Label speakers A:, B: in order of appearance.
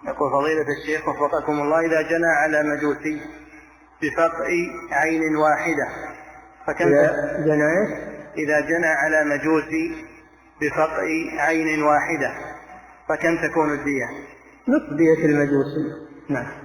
A: يقول فضيلة الشيخ وفقكم الله، إذا جنى على مجوسي بفقع عين واحدة إذا جنى على مجوسي بفقع عين واحدة فكم تكون الدية؟
B: نصف دية المجوسي. نعم.